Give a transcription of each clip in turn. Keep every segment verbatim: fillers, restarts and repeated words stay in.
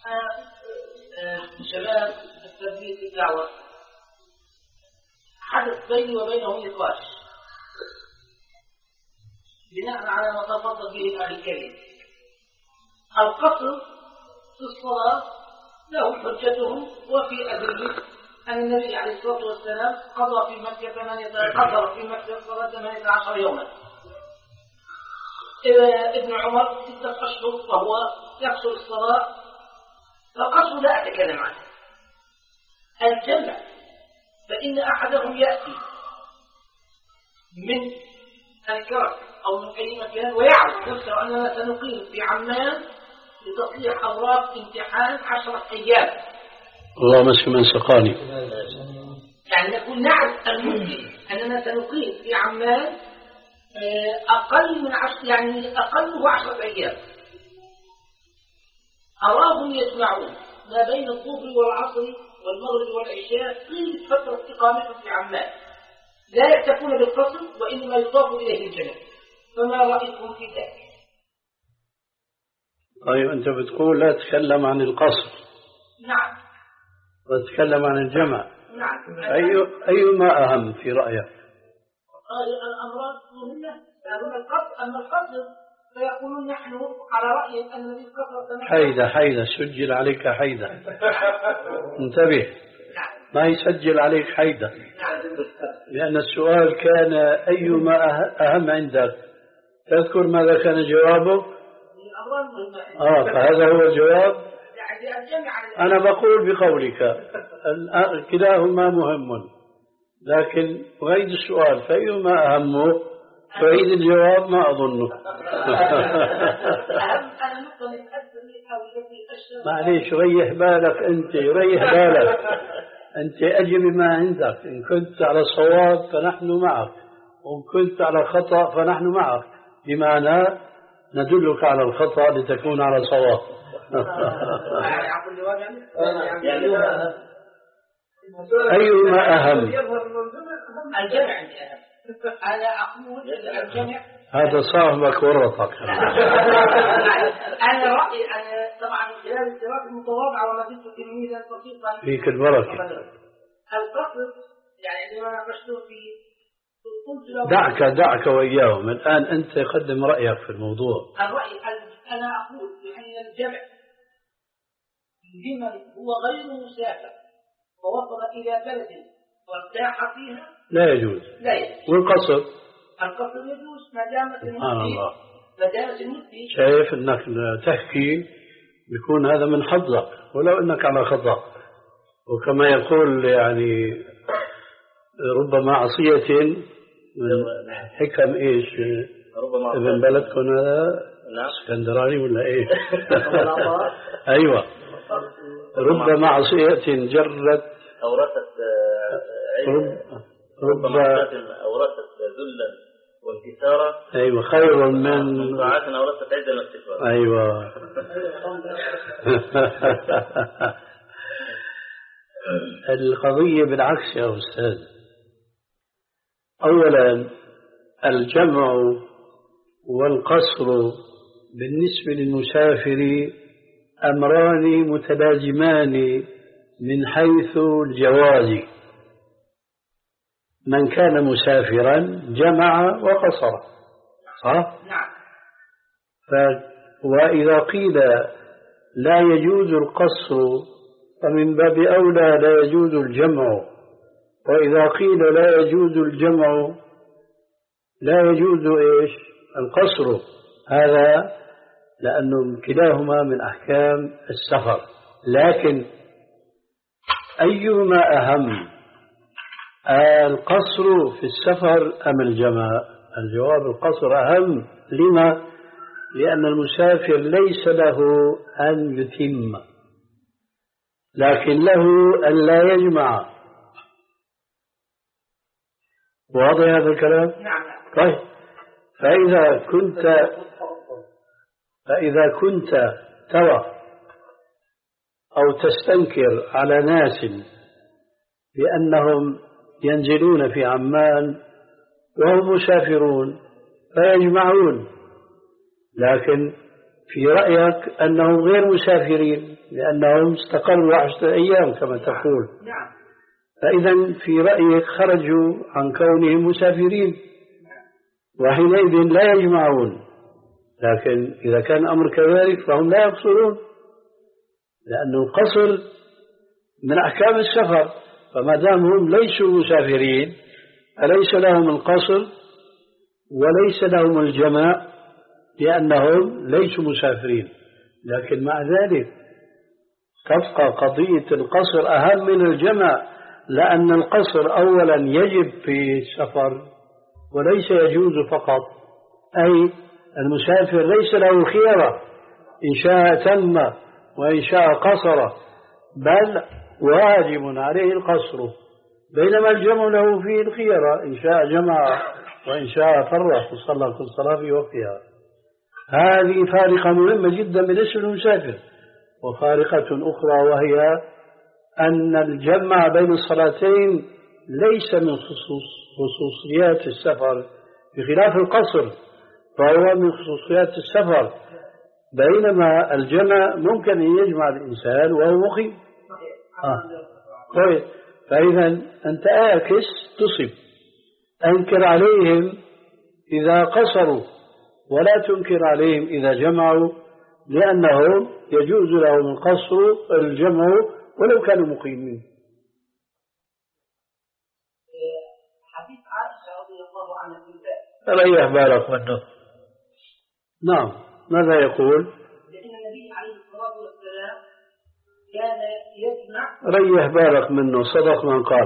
شباب التربية الدعوة حدث بيني وبينهم نقاش بناء على ما تفضل به الأخ الكريم. القصر في الصلاة له حجتهم وفي أدلة أن النبي عليه الصلاة والسلام قضى في مكة قصر في مكة صلاة ثمانية عشر يوما. ابن عمر ستة أشهر وهو يقصر الصلاة، فالقصر لا أتكلم عنه. الجمع فإن أحدهم يأتي من الكرك أو من أي مكان ويعرف نفسه أننا سنقيم في عمان لتصليح أوراق امتحان عشرة أيام. الله مسك من سقاني. يعني نقول نعرف الممكن أننا سنقيم في عمان أقل من عشر، يعني أقله عشرة أيام. أراهم يجمعون ما بين الظهر والعصر والمغرب والعشاء طيلة فترة إقامتهم في عمان، لا يكتفون بالقصر وإنما يضاف إليه الجمع. فما رأيكم في ذلك؟ طيب أنت بتقول لا تتكلم عن القصر. نعم. وتتكلم عن الجمع. نعم. أي أيما أهم في رأيك؟ الأمراض مهمة، لأن القصر أما القصر فيقولون نحن على رأي أن الذي قصر حيدة حيدة سجل عليك حيدة. انتبه ما يسجل عليك حيدة، لأن السؤال كان أيما أهم عندك. تذكر ماذا كان جوابه؟ آه فهذا هو الجواب. أنا بقول بقولك كلاهما مهم، لكن أعيد السؤال فأيما أهمه تعيد الجواب ما أظنه. معليش ريح بالك أنت، ريح بالك أنت، أجب ما عندك. إن كنت على صواب فنحن معك، وإن كنت على خطأ فنحن معك، بمعنى ندلك على الخطأ لتكون على صواب. أيما أهم؟ الجمع أهم. أنا أقول الجمع هذا صاحبك ورطك. أنا رأيي أنا طبعا خلال الدراسة المتواضعة وما زلت تلميذا بسيطا فيك البركة. القصر يعني لما ناقشته في دعك دعك وإياهم الآن، أنت قدم رأيك في الموضوع. الرأي أنا أقول بأن الجمع لمن هو غير مسافر ووصل إلى بلد وارتاح فيها لا يجوز. لا يجوز. والقصر القصر يجوز ما دامت المفتي ما دامت المفتي. شايف أنك تحكي بيكون هذا من حظك ولو أنك على خطأ، وكما يقول يعني ربما عصية من حكم إيش ابن بلدكم هذا اسكندراني ولا إيه؟ أيوة. ربما عصية جرت أورثت ربما أورثت ذلا وانكسارا. أيوة خير من طاعات أورثت عزا واستكبارا. أيوة. القضية بالعكس يا أستاذ. أولا الجمع والقصر بالنسبة للمسافر أمران متلازمان من حيث الجواز. من كان مسافرا جمع وقصر، صح؟ نعم. ف... وإذا قيل لا يجوز القصر فمن باب أولى لا يجوز الجمع، وإذا قيل لا يجوز الجمع لا يجوز إيش؟ القصر. هذا لأنه كلاهما من أحكام السفر. لكن أيهما أهم، القصر في السفر أم الجمع؟ الجواب القصر أهم. لما؟ لأن المسافر ليس له أن يتم، لكن له أن لا يجمع. واضح هذا الكلام؟ نعم. طيب فإذا كنت فإذا كنت ترى أو تستنكر على ناس بأنهم ينزلون في عمان وهم مسافرون فيجمعون، لكن في رأيك أنهم غير مسافرين لأنهم استقروا عشرة أيام كما تقول. نعم. فإذا في رأيك خرجوا عن كونهم مسافرين، وحينئذ لا يجمعون. لكن إذا كان الأمر كذلك فهم لا يقصرون، لأن القصر من أحكام السفر، فما دام هم ليسوا مسافرين فليس لهم القصر وليس لهم الجماع لأنهم ليسوا مسافرين. لكن مع ذلك تبقى قضية القصر أهم من الجمع، لأن القصر أولا يجب في السفر وليس يجوز فقط، أي المسافر ليس له خيرة، إن شاء تم وإن شاء قصر، بل واجب عليه القصر، بينما الجمع له فيه الخيرة، إن شاء جمع وإن شاء فرق وصلى كل صلاة في وقتها. هذه فارقة مهمة جدا بالنسبة للمسافر. وفارقة أخرى وهي أن الجمع بين الصلاتين ليس من خصوص خصوصيات السفر بخلاف القصر، فهو من خصوصيات السفر، بينما الجمع ممكن أن يجمع الإنسان وهو مقيم. آه. طيب، فإذا أنت آكس تصب، أنكر عليهم إذا قصروا ولا تنكر عليهم إذا جمعوا، لأنه يجوز لهم القصر الجمع ولو كانوا مقيمين. حديث عائشة رضي الله عنها في ريح بالك منه. نعم، ماذا يقول؟ لأن النبي عليه الصلاة والسلام كان يجمع. ريح بالك منه، صدق من قال.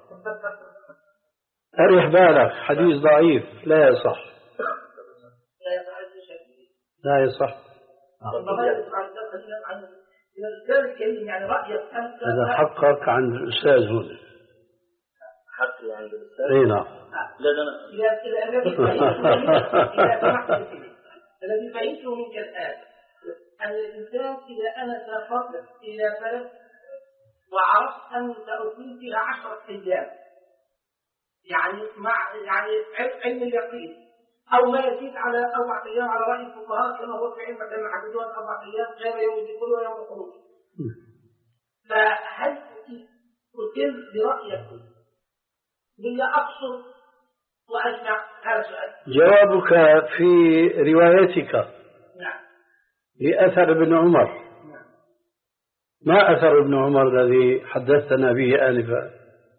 أريح بالك، حديث ضعيف لا يصح. لا يصح لا يصح. هذا حقك عند الأستاذ هنا. حقي عند الأستاذ؟ اي نعم. لا لا الذي فهمته منك الآن أن الإنسان إذا أنا سافرت إلى بلد وعرفت أن سأقيم فيها عشرة أيام، يعني مع يعني علم اليقين، أو ما يزيد على أربع أيام على رأي الفقهاء كما هو في علم كما حددوها أربع أيام غير يوم الدخول ويوم الخروج. فهل أتم برأيكم بلا أقصر وأجمع؟ هذا سؤال. جوابك في روايتك. نعم. لأثر ابن عمر. نعم. ما أثر ابن عمر الذي حدثنا به آنفا؟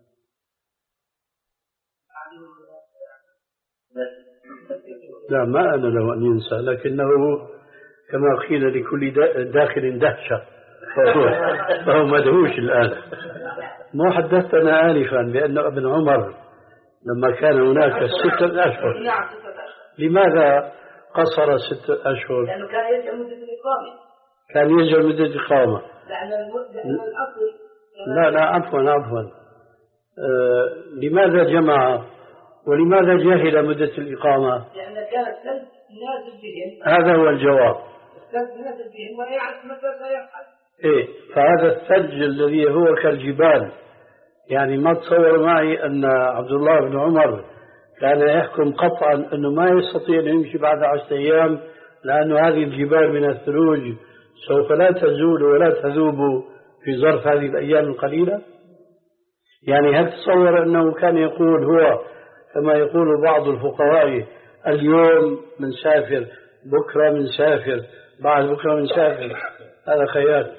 لا، ما أنا له أن ينسى، لكنه كما قيل لكل داخل دهشة، فهو, فهو مدهوش الآن. ما حدثنا آنفا بأن ابن عمر لما كان هناك ستة أشهر، لماذا قصر ستة أشهر؟ لأنه كان يجعل مدة الإقامة. كان يجعل مدة الإقامة. لأن الأصل. لا لا عفوا عفوا آه لماذا جمع ولماذا جاهل مدة الإقامة؟ لأن كان الثلج نازل بهم. هذا هو الجواب. الثلج نازل بهم ولا يعرف متى سيفعل. إيه، فهذا الثلج الذي هو كالجبال، يعني ما تصور معي أن عبد الله بن عمر كان يحكم قطعا أنه ما يستطيع أن يمشي بعد عشرة أيام، لأن هذه الجبال من الثلوج سوف لا تزول ولا تذوب في ظرف هذه الأيام القليلة. يعني هل تصور أنه كان يقول هو كما يقول بعض الفقهاء اليوم منسافر، بكرة منسافر، بعد بكرة منسافر؟ هذا خيال.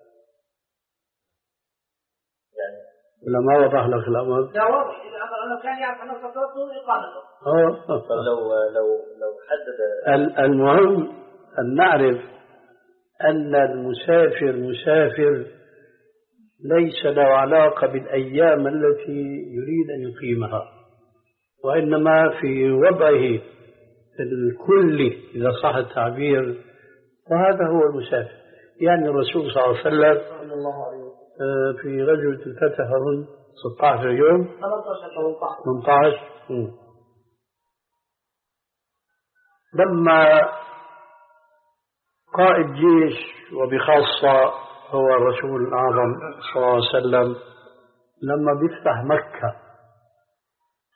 ولا ما وضح لك الأمر؟ لا واضح، الأمر أنه كان يعرف أنه ستطول إقامته. لو لو لو حدد. المهم أن نعرف أن المسافر مسافر ليس له علاقة بالأيام التي يريد أن يقيمها، وإنما في وضعه الكلي إذا صح التعبير، وهذا هو المسافر. يعني الرسول صلى الله عليه وسلم في غزوة الفتح أظن ستة عشر يوم ثمانية عشر لما قائد جيش وبخاصة هو الرسول الأعظم صلى الله عليه وسلم لما بيفتح مكة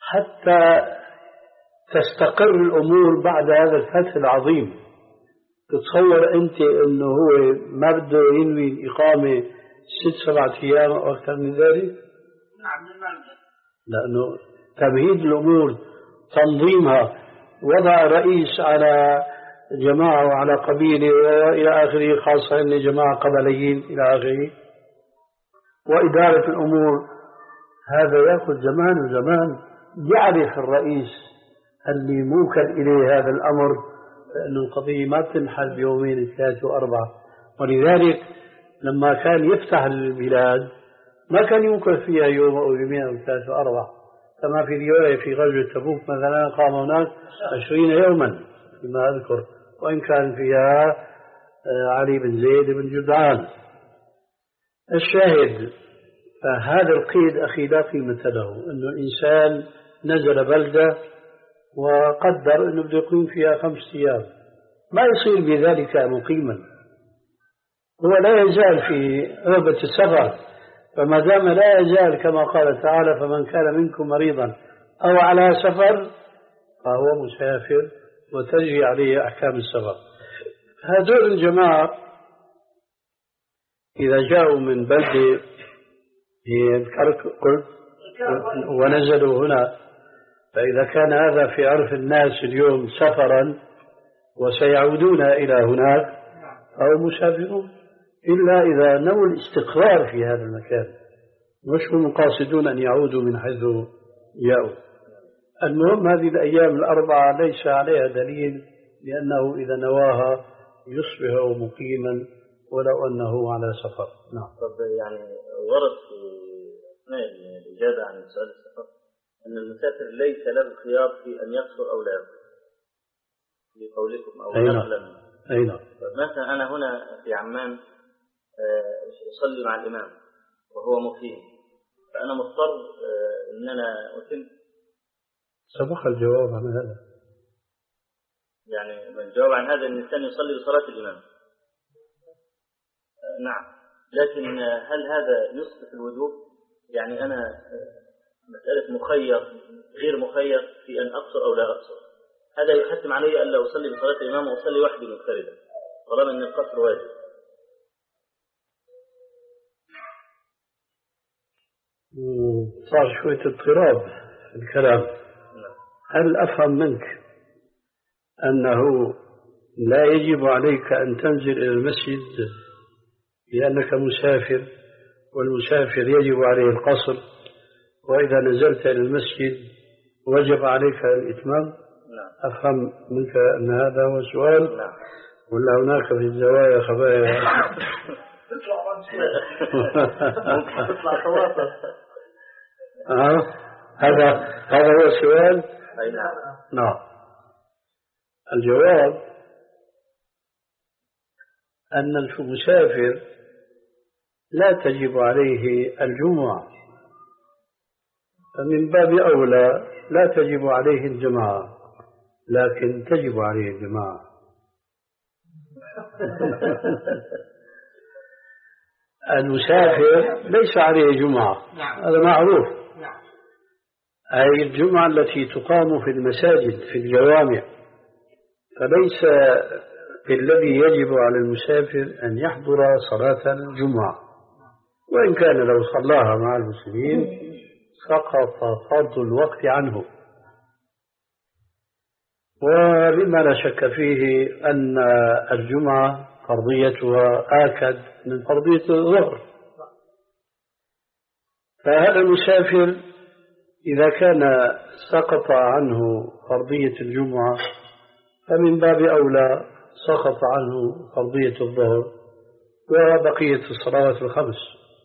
حتى تستقر الأمور بعد هذا الفتح العظيم، تتصور أنت أنه هو ما بده ينوي الإقامة ست سبعة أيام أو أكثر من ذلك؟ نعم المعنى. لأنه تمهيد الأمور تنظيمها، وضع رئيس على جماعة وعلى قبيلة وإلى آخره، خاصة أن جماعة قبليين إلى آخره، وإدارة الأمور، هذا يأخذ زمان وزمان. يعرف الرئيس اللي موكل إليه هذا الأمر لأن القضية ما بتنحل بيومين ثلاثة وأربعة. ولذلك لما كان يفتح البلاد ما كان يمكن فيها يوم أو يومين أو ثلاثة وأربعة، كما في رواية في غزوة تبوك مثلا قام هناك عشرين يوما فيما أذكر، وإن كان فيها علي بن زيد بن جدعان. الشاهد، فهذا القيد أخي لا قيمة له، أنه الإنسان نزل بلدة وقدر أنه بده يقيم فيها خمس أيام، ما يصير بذلك مقيما، هو لا يزال في رغبة السفر. فما دام لا يزال كما قال تعالى فمن كان منكم مريضا أو على سفر فهو مسافر وتجري عليه أحكام السفر. هذول الجماعة إذا جاءوا من بلدة هي الكرك ونزلوا هنا، فإذا كان هذا في عرف الناس اليوم سفرا وسيعودون إلى هناك أو مسافرون، إلا إذا نووا الاستقرار في هذا المكان، مش هم قاصدون أن يعودوا من حيث جاءوا. المهم هذه الأيام الأربعة ليس عليها دليل، لأنه إذا نواها يصبح مقيما ولو أنه على سفر. نعم. طب يعني ورد في أثناء الإجابة عن سؤال السفر أن المسافر ليس له خيار في أن يقصر أو لا يقصر في قولكم أو نقلا. أي نعم. مثلا أنا هنا في عمان أصلي مع الإمام وهو مقيم، فأنا مضطر أن أنا أتم. سبق الجواب عن هذا. يعني الجواب عن هذا أن الإنسان يصلي بصلاة الإمام. نعم، لكن هل هذا يسقط الوجوب؟ يعني أنا مسألة مخير غير مخير في أن أقصر أو لا أقصر، هذا يحتم علي ألا أصلي بصلاة الإمام وأصلي وحدي منفردا طالما أن القصر واجب. صار شوية اضطراب في الكلام. هل أفهم منك أنه لا يجب عليك أن تنزل إلى المسجد لأنك مسافر، والمسافر يجب عليه القصر، وإذا نزلت إلى المسجد وجب عليك الإتمام؟ أفهم منك أن هذا هو السؤال، ولا هناك في الزوايا خبايا؟ تطلع خواطر. آه. هذا هذا هو السؤال. نعم. الجواب أن المسافر لا تجب عليه الجمعة، فمن باب أولى لا تجب عليه الجماعة، لكن تجب عليه الجماعة. المسافر ليس عليه جمعة، هذا معروف. أي الجمعة التي تقام في المساجد في الجوامع، فليس الذي يجب على المسافر أن يحضر صلاة الجمعة، وإن كان لو صلاها مع المسلمين سقط فرض الوقت عنه. ولما لا شك فيه أن الجمعة فرضيتها آكد من فرضية الظهر، فهذا المسافر إذا كان سقط عنه فرضية الجمعة فمن باب أولى سقط عنه فرضية الظهر وبقية الصلوات الخمس،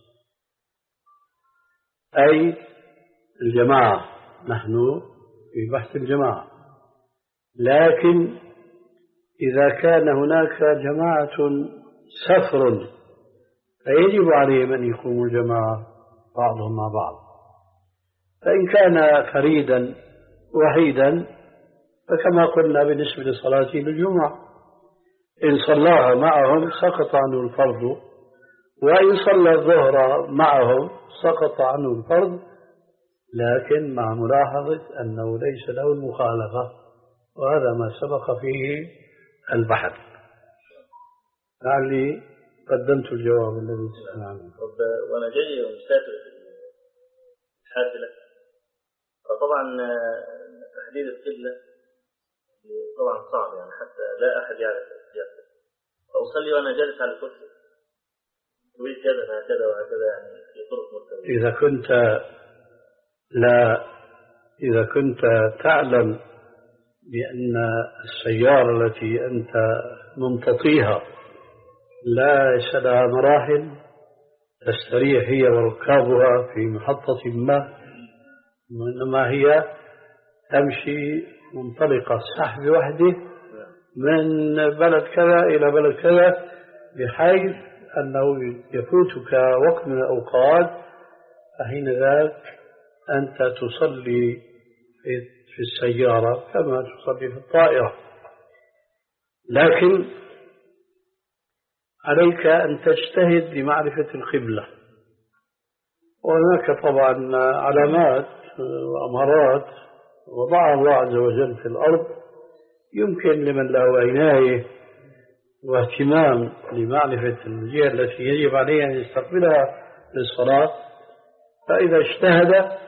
أي الجماعة. نحن في بحث الجماعة، لكن إذا كان هناك جماعة سفر فيجب عليهم أن يقوموا الجماعة بعضهم مع بعض. فإن كان فريدا وحيدا فكما قلنا بالنسبة لصلاته للجمعة، إن صلاها معهم سقط عنه الفرض، وإن صلى الظهر معهم سقط عنه الفرض، لكن مع ملاحظة أنه ليس له المخالفة، وهذا ما سبق فيه البحث. لعلي قدمت الجواب الذي تسأل عنه. طب وأنا جاي ومسافر في الحافلة، فطبعا تحديد القبلة طبعا صعب يعني حتى لا أحد يعرف السياسة، فأصلي وأنا جالس على الكرسي تريد كذا هكذا وهكذا يعني في طرق مختلفة. إذا كنت لا إذا كنت تعلم بأن السيارة التي أنت ممتطيها ليس لها مراحل تستريح هي وركابها في محطة ما، إنما هي تمشي منطلقة سحب وحده من بلد كذا إلى بلد كذا، بحيث أنه يفوتك وقت من الأوقات فحين ذاك أنت تصلي في السيارة كما تصلي في الطائرة. لكن عليك أن تجتهد لمعرفة القبلة، وهناك طبعا علامات وأمارات وضعها الله عز وجل في الأرض يمكن لمن له عناية واهتمام لمعرفة الجهة التي يجب عليه أن يستقبلها للصلاة، فإذا اجتهد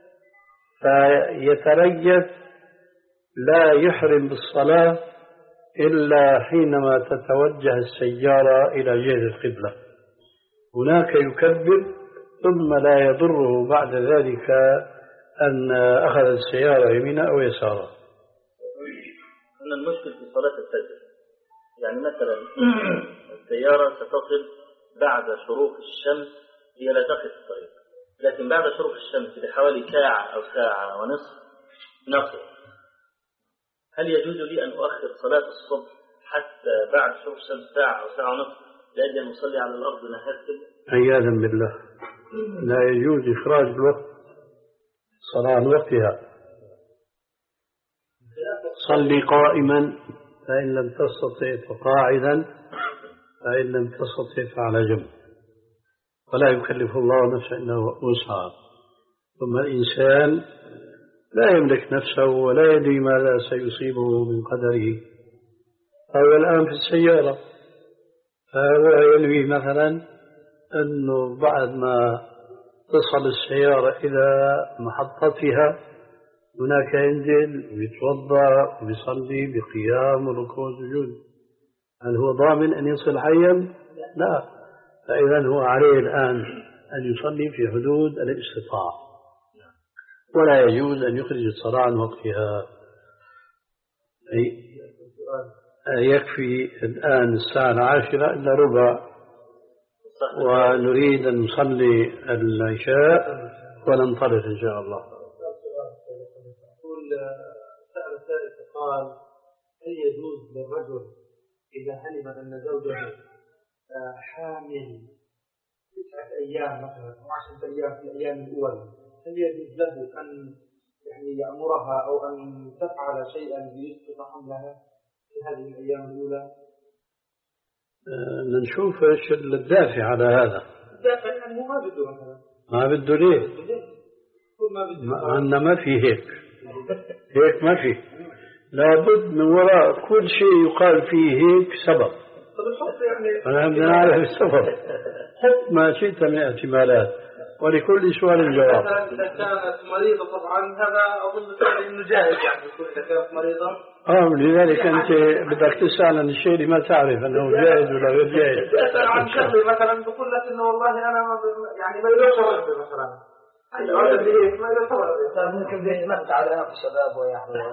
فيتريث لا يحرم بالصلاة إلا حينما تتوجه السيارة إلى جهة القبلة، هناك يكبر ثم لا يضره بعد ذلك أن أخذ السيارة يمينا أو يسارا. أن المشكل في صلاة الفجر يعني مثلا السيارة ستصل بعد شروق الشمس، هي لا تقف في الطريق، لكن بعد شروق الشمس بحوالي ساعة أو ساعة ونصف نصل. هل يجوز لي أن أؤخر صلاة الصبح حتى بعد شروق الشمس ساعة أو ساعة ونصف لأجل أن أصلي على الأرض ونهتم؟ عياذا بالله، لا يجوز إخراج الوقت صلاة عن وقتها. صلي قائما فإن لم تستطع فقاعدا، فإن لم تستطع فعلى جنب، ولا يكلف الله نفسا إلا وسعها. ثم الإنسان لا يملك نفسه ولا يدري ماذا سيصيبه من قدره. فهو الآن في السيارة، فهو ينوي مثلا أنه بعد ما تصل السيارة إلى محطتها هناك ينزل ويتوضأ ويصلي بقيام وركوع وسجود. هل هو ضامن أن يصل حيا؟ لا. فإذا هو عليه الآن أن يصلي في حدود الاستطاعة، ولا يجوز أن يخرج الصلاة عن وقتها. يكفي الآن الساعة العاشرة إلا ربع، ونريد أن نصلي العشاء وننطلق إن شاء الله. يقول سأل سائل قال: هل يجوز للرجل إذا علم أن زوجته حامل تسعة أيام مثلا أو عشرة أيام في الأيام الأولى، هل يجوز له أن يعني يأمرها أو أن تفعل شيئا ليسقط حملها في هذه الأيام الأولى؟ أه نشوف إيش الدافع على هذا. الدافع أنه ما بده مثلا. ما بده ليه؟ ما عندنا ما في هيك. هيك ما في. لابد من وراء كل شيء يقال فيه هيك سبب. طب الحب يعني. أنا بدنا نعرف السبب. حط ما شئت من احتمالات، ولكل سؤال جواب. إذا كانت مريضة طبعا هذا أظن فعلا إنه جاهز يعني يكون إذا كانت مريضة. آه لذلك أنت بدك تسأل عن الشيء اللي ما تعرف أنه جاهز ولا غير جاهز. تسأل عن شغلي مثلا بقول لك إنه والله أنا يعني ما يلوش رجل مثلا. ممكن بيتمت على نفس شبابه يعني.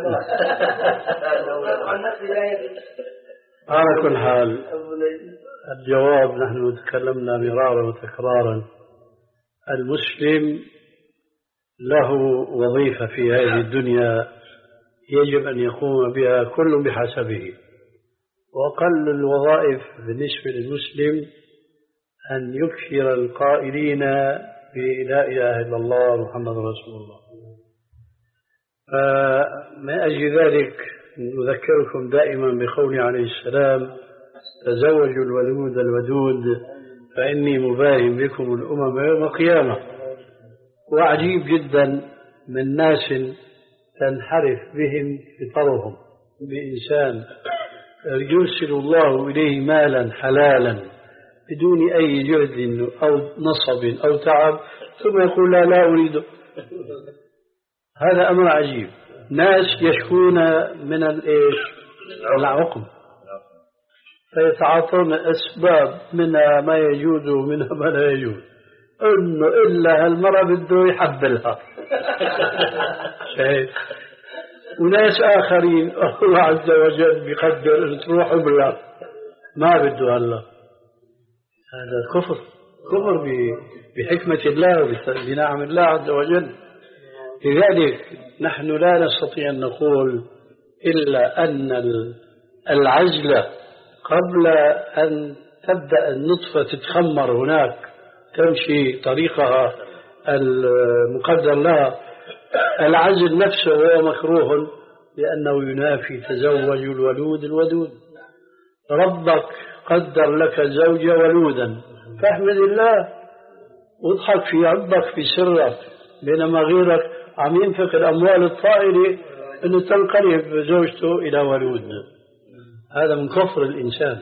على كل حال الجواب نحن تكلمنا مرارا وتكرارا. المسلم له وظيفة في هذه الدنيا يجب أن يقوم بها كل بحسبه، وأقل الوظائف بالنسبة للمسلم أن يكثر القائلين لا إله إلا الله محمد رسول الله. فمن أجل ذلك نذكركم دائما بقول عليه السلام: تزوجوا الولود الودود فإني مباهم بكم الأمم يوم القيامة. وعجيب جدا من ناس تنحرف بهم فطرهم، بإنسان يرسل الله إليه مالا حلالا بدون أي جهد أو نصب أو تعب ثم يقول لا لا أريده. هذا أمر عجيب. ناس يشكون من الإيش العقم فيتعاطون أسباب منها ما يجوز ومنها ما لا يجوز، إنه إلا هالمرة بده يحبلها. وناس آخرين الله عز وجل بيقدر أن تروحوا بالله ما بده الله. هذا كفر كفر بحكمة الله وبنعم الله عز وجل. لذلك نحن لا نستطيع أن نقول إلا أن العزل قبل أن تبدأ النطفة تتخمر هناك تمشي طريقها المقدر لها، العزل نفسه هو مكروه لأنه ينافي تزوج الولود الودود. ربك قدر لك زوجة ولودا فاحمد الله واضحك في ربك في سرك، بينما غيرك عم ينفق الأموال الطائلة أنه تنقلب زوجته إلى ولود. هذا من كفر الإنسان.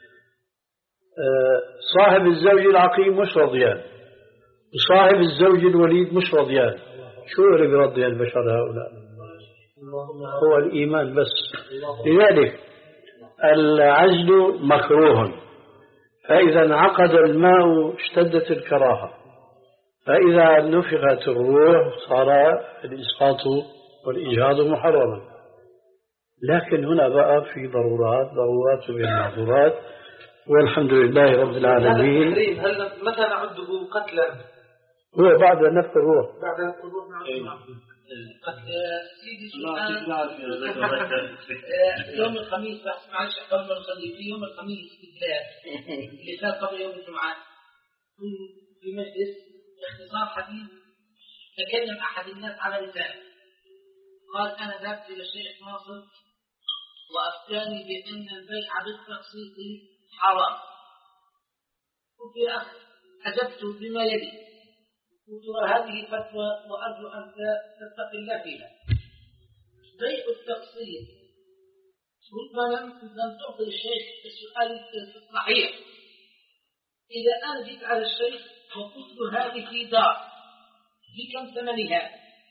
صاحب الزوج العقيم مش رضيان وصاحب الزوج الوليد مش رضيان. شو اللي بيرضي البشر هؤلاء؟ هو الإيمان بس. لذلك العزل مكروه، فإذا انعقد الماء اشتدت الكراهة، فإذا نفخت الروح صار الإسقاط والإجهاض محرما. لكن هنا بقى في ضرورات ضرورات والمعذورات، والحمد لله رب العالمين. هل متى نعده قتلا؟ هو بعد نفخ الروح. بعد نفخ الروح نعده قد سيدي سبحان يوم الخميس بس معلش قبل ما نصلي في يوم الخميس بالذات اللي كان قبل يوم الجمعة في مجلس باختصار حديث تكلم أحد الناس على لسانه قال أنا ذهبت إلى الشيخ ناصر وأفتاني بأن البيع بالتقسيط حرام. قلت يا أخي أجبت بما يلي، قلت هذه فتوى وأرجو أن تتقي الله فيها. بيع التقسيط ربما لم لم تعطي الشيخ السؤال الصحيح. إذا أنا جيت على الشيخ وقلت له هذه دار بكم ثمنها،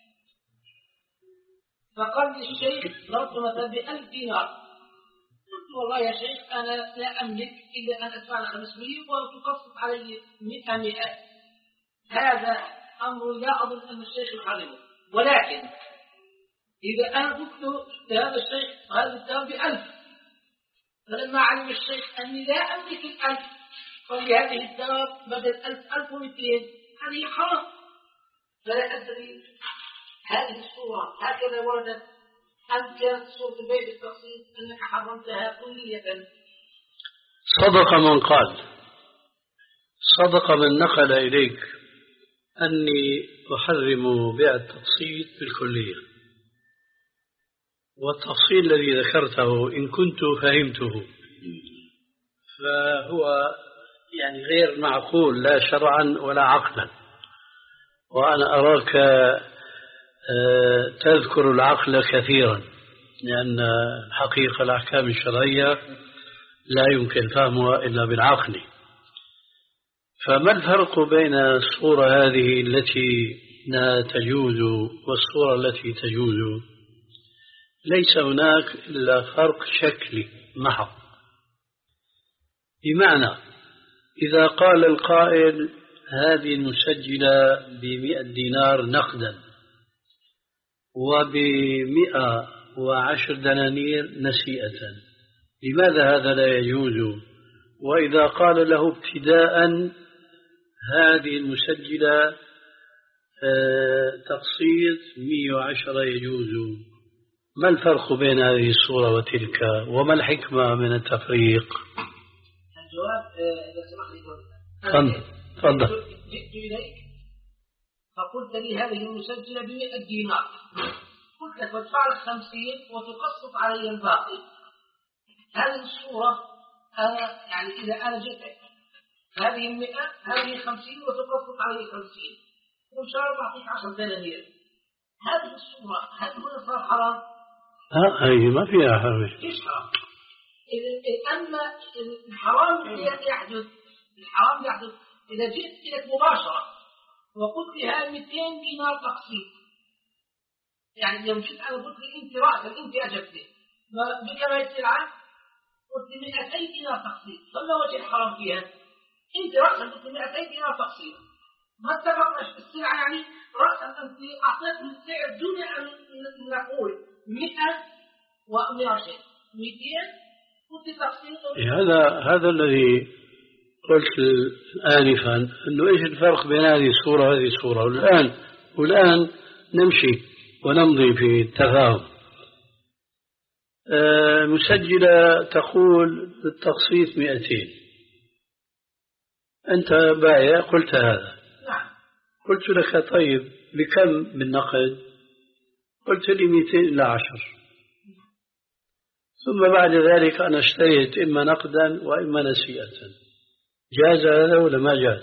فقال لي الشيخ ضربت مثلا بألف دينار، قلت والله يا شيخ أنا لا أملك إلا أن أدفع خمسمائة وتقسط علي مئة مئة. هذا أمر لا أظن أن الشيخ يحرمه، ولكن إذا أنا قلت لهذا الشيخ هذا الدار بألف، فلما علم الشيخ أني لا أملك الألف قال لي هذه الدار بدل ألف ألف ومئتين، هذه حرام. فلا أدري هذه الصورة هكذا وردت أم كانت صورة البيع بالتقسيط أنك حرمتها كلية؟ صدق من قال، صدق من نقل إليك أني أحرم بيع التقسيط بالكلية، والتفصيل الذي ذكرته إن كنت فهمته فهو يعني غير معقول لا شرعا ولا عقلا، وأنا أراك تذكر العقل كثيرا، لأن الحقيقة الأحكام الشرعية لا يمكن فهمها إلا بالعقل. فما الفرق بين الصورة هذه التي لا تجوز والصورة التي تجوز؟ ليس هناك إلا فرق شكلي محض، بمعنى إذا قال القائل هذه المسجلة بمئة دينار نقدا وبمئة وعشر دنانير نسيئة، لماذا هذا لا يجوز؟ وإذا قال له ابتداء هذه المسجلة تقسيط مئة وعشرة يجوز، ما الفرق بين هذه الصورة وتلك، وما الحكمة من التفريق؟ الجواب إذا سمحت لي تفضل. جئت إليك فقلت لي هذه المسجلة بمئة دينار، قلت لك وادفع لك خمسين وتقسط علي الباقي. هذه الصورة أنا يعني إذا أنا جئتك هذه المئة هذه خمسين وتقسط علي خمسين وإن شاء الله أعطيك عشر دنانير، هذه الصورة هل هنا صار حرام؟ ها هي ما فيها حرام. ليش حرام؟ أما الحرام يحدث الحرام يحدث إذا جئت إليك مباشرة وقلت لي هاي مئتين دينار تقسيط، يعني لو جيت أنا قلت لي أنت رأسا أنت أجبتني بكم هي السلعة؟ قلت لي مئتين دينار تقسيط، فما وجه الحرام فيها؟ أنت رأسا قلت لي مئتين دينار تقسيط، ما اتفقنا السلعة، يعني رأسا أنت أعطيتني السعر دون أن نقول مئة ومئة شيء مئتين قلت تقسيط. هذا هذا الذي قلت آنفا أنه إيش الفرق بين هذه الصورة وهذه الصورة، والآن والآن نمشي ونمضي في التفاهم. آه مسجلة تقول بالتقسيط مئتين، أنت بايع قلت هذا، قلت لك طيب بكم بالنقد؟ قلت لي مئتين إلى عشر، ثم بعد ذلك أنا اشتريت إما نقدا وإما نسيئة، جاز هذا ولا ما جاز؟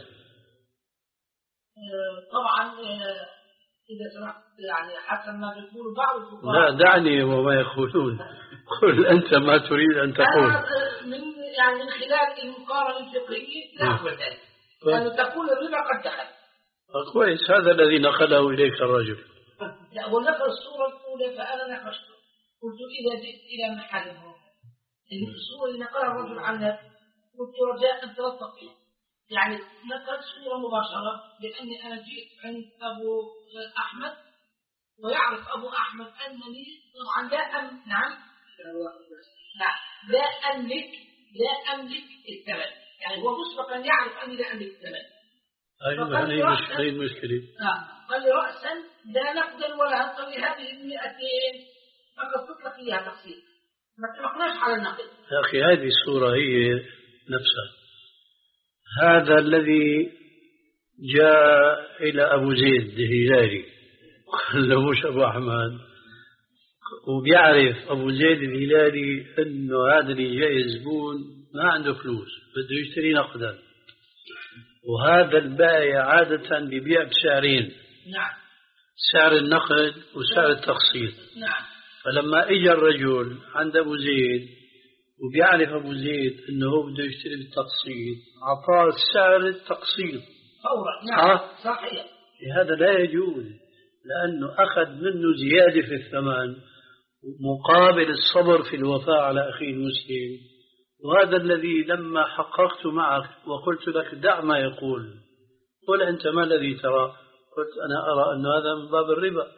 طبعا إذا سمحت يعني حسب ما بيقولوا بعض الفقهاء. لا دعني وما يقولون، قل أنت ما تريد أن تقول. من يعني من خلال المقارنة الفقهية لا أقول ذلك، لأنه تقول الربا قد دخل. كويس، هذا الذي نقله إليك الرجل. لا ونقل الصورة الأولى فأنا نقشته، قلت إذا جئت إلى محل الصورة اللي نقلها الرجل عنها قلت رجاء أن تلطف فيها، يعني نقل صورة مباشرة، لأني أنا جئت عند أبو أحمد ويعرف أبو أحمد أنني طبعا لا أم نعم لا لا أملك لا أملك الثمن، يعني هو مسبقا يعرف أني لا أملك الثمن. أيوة هذه المشكلة. قال لي رأسا لا نقدر ولا قال لي هذه المئتين فقد تطلق لها تقسيط، ما اتفقناش على النقد. يا أخي هذه الصورة هي نفسها. هذا الذي جاء إلى أبو زيد الهلالي قال له مش أبو أحمد، وبيعرف أبو زيد الهلالي أنه هذا اللي جاي زبون ما عنده فلوس بده يشتري نقدا، وهذا البائع عادة بيبيع بسعرين، نعم، سعر النقد وسعر التقسيط. نعم. فلما اجى الرجل عند أبو زيد وبيعرف أبو زيد أنه هو بده يشتري بالتقسيط، أعطاه سعر التقسيط فورا. نعم صحيح. هذا لا يجوز، لأنه أخذ منه زيادة في الثمن مقابل الصبر في الوفاء على أخيه المسلم. وهذا الذي لما حققت معك وقلت لك دع ما يقول، قل أنت ما الذي ترى؟ قلت أنا أرى أن هذا من باب الربا.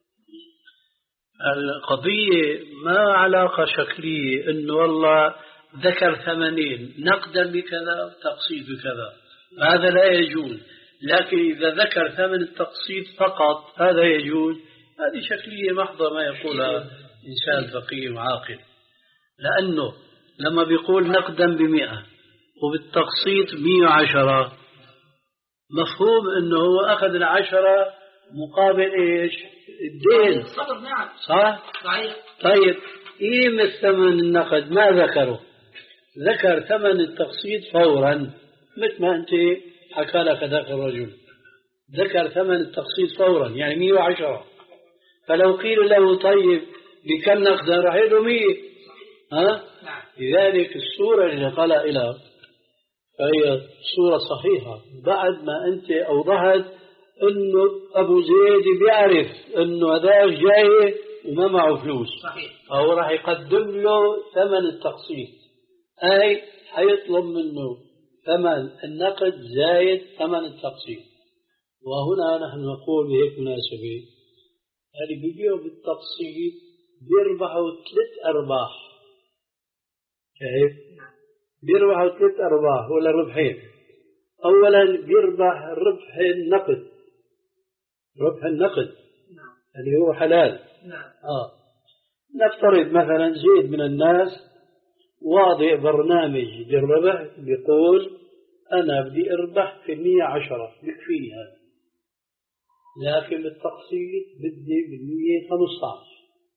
القضية ما علاقة شكلية أنه والله ذكر ثمنين نقدا بكذا تقسيط بكذا، هذا لا يجوز. لكن إذا ذكر ثمن التقسيط فقط هذا يجوز. هذه شكلية محضة ما يقولها إنسان فقيه وعاقل، لأنه لما بيقول نقدا بمئة وبالتقسيط مئة وعشرة مفهوم أنه هو أخذ العشرة مقابل إيش؟ الدين. صح؟ صحيح. طيب قيمة ثمن النقد ما ذكره، ذكر ثمن التقسيط فورا، مثل ما أنت حكى لك ذاك الرجل ذكر ثمن التقسيط فورا يعني مئة وعشرة. فلو قيل له طيب بكم نقدا راح يقول له مئة. ها؟ لذلك الصورة اللي قال إلى فهي صورة صحيحة بعد ما أنت أوضحت أنه أبو زيد بيعرف أنه هذا جاي وما معه فلوس، فهو راح يقدم له ثمن التقسيط، أي حيطلب منه ثمن النقد زايد ثمن التقسيط. وهنا نحن نقول بهيك مناسبة اللي بيبيعوا بالتقسيط بيربحوا ثلاث أرباح، كيف؟ بيربحوا ثلاث أرباح ولا ربحين. أولا بيربح ربح النقد، ربح النقد اللي هو حلال. آه. نفترض مثلا زيد من الناس واضع برنامج للربح بيقول أنا بدي أربح في مئة وعشرة بكفيني هذا، لكن بالتقسيط بدي بالمئة وخمسة عشر.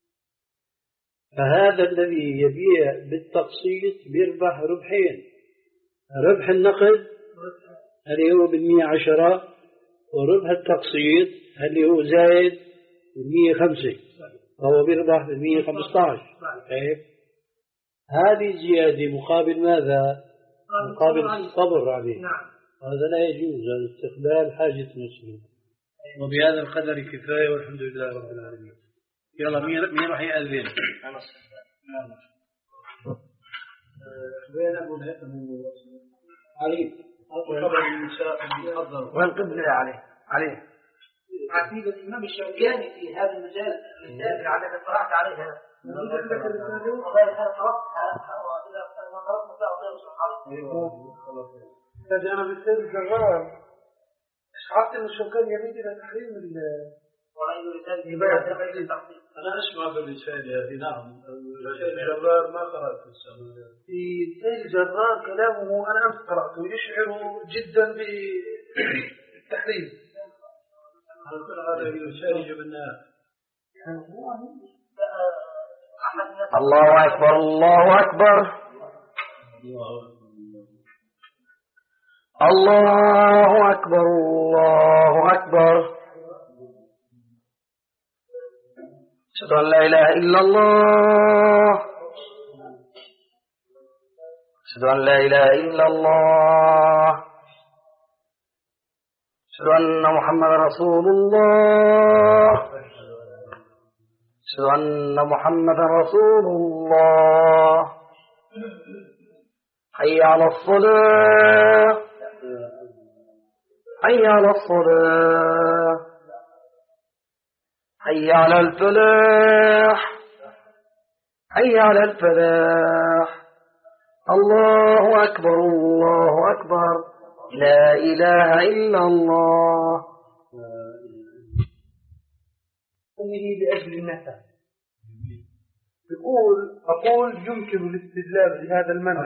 فهذا الذي يبيع بالتقسيط بيربح ربحين، ربح النقد اللي هو بالمئة وعشرة وربح التقسيط اللي هو زايد بالمئة وخمسة، فهو بيربح بالمئة وخمسة عشر. كيف؟ هذه الزيادة مقابل ماذا؟ مقابل الصبر عليه. نعم. هذا لا يجوز، هذا استقبال حاجة المسلم. وبهذا القدر كفاية والحمد لله رب العالمين. يلا مين مين راح يأذن؟ وين أبو الهيثم علي. والقبل عليه عليه عقيدة الإمام الشوكاني في هذا المجال الرسالة على التي قرأت عليها. والله أنا قرأتها وإذا ما قرأت مساء غير صحابي. هذا أنا بالسيد الجرار أشعرت أن الشوكاني يميل إلى تحريم ال ورأي رسالة أنا أسمع بالرسالة هذه. نعم السيد الجرار ما قرأت في السيد الجرار كلامه أنا أمس قرأته يشعر جدا بالتحريم. هذا الرسالة جبناها. الله أكبر الله أكبر الله أكبر الله أكبر أشهد أن لا إله إلا الله أشهد أن لا إله إلا الله أشهد أن محمد رسول الله أشهد أن محمد رسول الله حي على الصلاة حي على الصلاة حي على الفلاح حي على الفلاح الله أكبر الله أكبر لا إله إلا الله. أمه لأجل النفع. يقول أقول يمكن الاستدلال بهذا المنع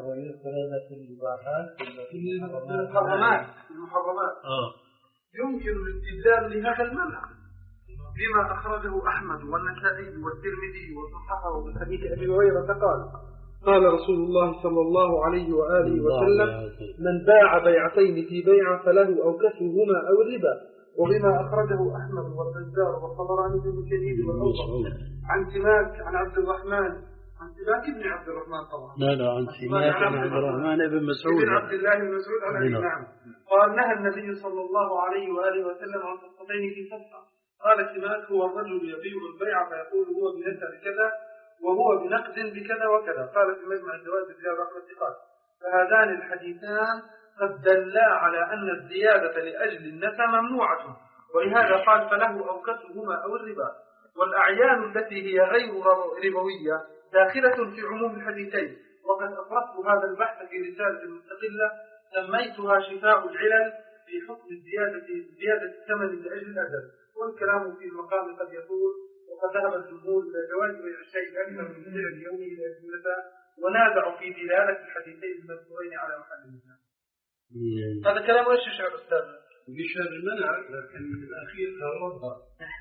في المحرمات المحرمات يمكن الاستدلال لهذا المنع بما أخرجه أحمد والنسائي والترمذي وصححه من حديث أبي هريرة قال قال رسول الله صلى الله عليه وآله وسلم من باع بيعتين في بيعة فله أو كسبهما أو الربا. وبما أخرجه أحمد والبزار والطبراني في المسند والأوسط عن سماك عن عبد الرحمن عن سماك بن عبد الرحمن طبعا لا لا عن سماك بن عبد الرحمن بن مسعود بن عبد الله بن مسعود عن أبي نعم قال نهى النبي صلى الله عليه وآله وسلم عن صفقتين في صفقة. قال سماك هو الرجل يبيع البيع فيقول هو بنسب كذا وهو بنقد بكذا وكذا. قال في مجمع الجواز رجال رحمة قال فهذان الحديثان قد دلا على أن الزيادة لأجل النفع ممنوعة ولهذا قال فله أو كسبهما أو الربا. والأعيان التي هي غير ربوية داخلة في عموم الحديثين. وقد أفردت هذا البحث في رسالة مستقلة سميتها شفاء العلل في حكم الزيادة زيادة الثمن لأجل الأجل. والكلام في المقام قد يطول وقد ذهب الجمهور إلى جواز بيع الشيء أكثر من سعر اليومي إلى الجملة ونازعوا في دلالة الحديثين المذكورين على محلهما. هذا كلام ايش يشعر أستاذ؟ يشعر المنع لكن الأخير أوضح.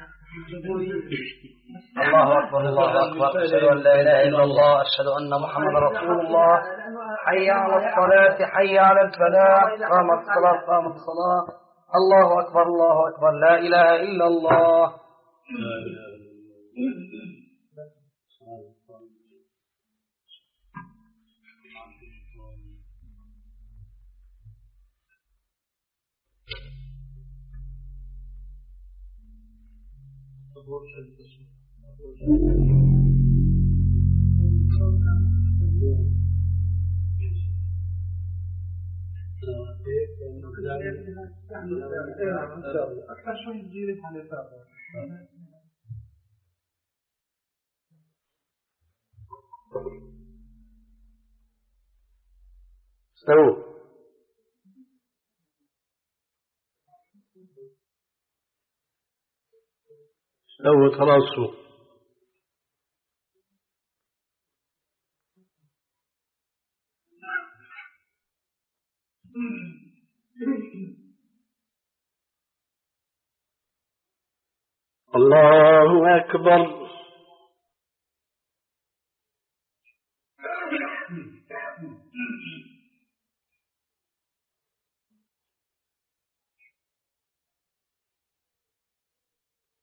الله أكبر الله أكبر أشهد أن لا إله إلا الله أشهد أن محمد رسول الله حي على الصلاة حي على الفلاح قامت الصلاة قامت الصلاة الله أكبر الله أكبر لا إله إلا الله. أكثر شوي تجيري عن الفاظ. استووا. استووا خلاص. الله أكبر.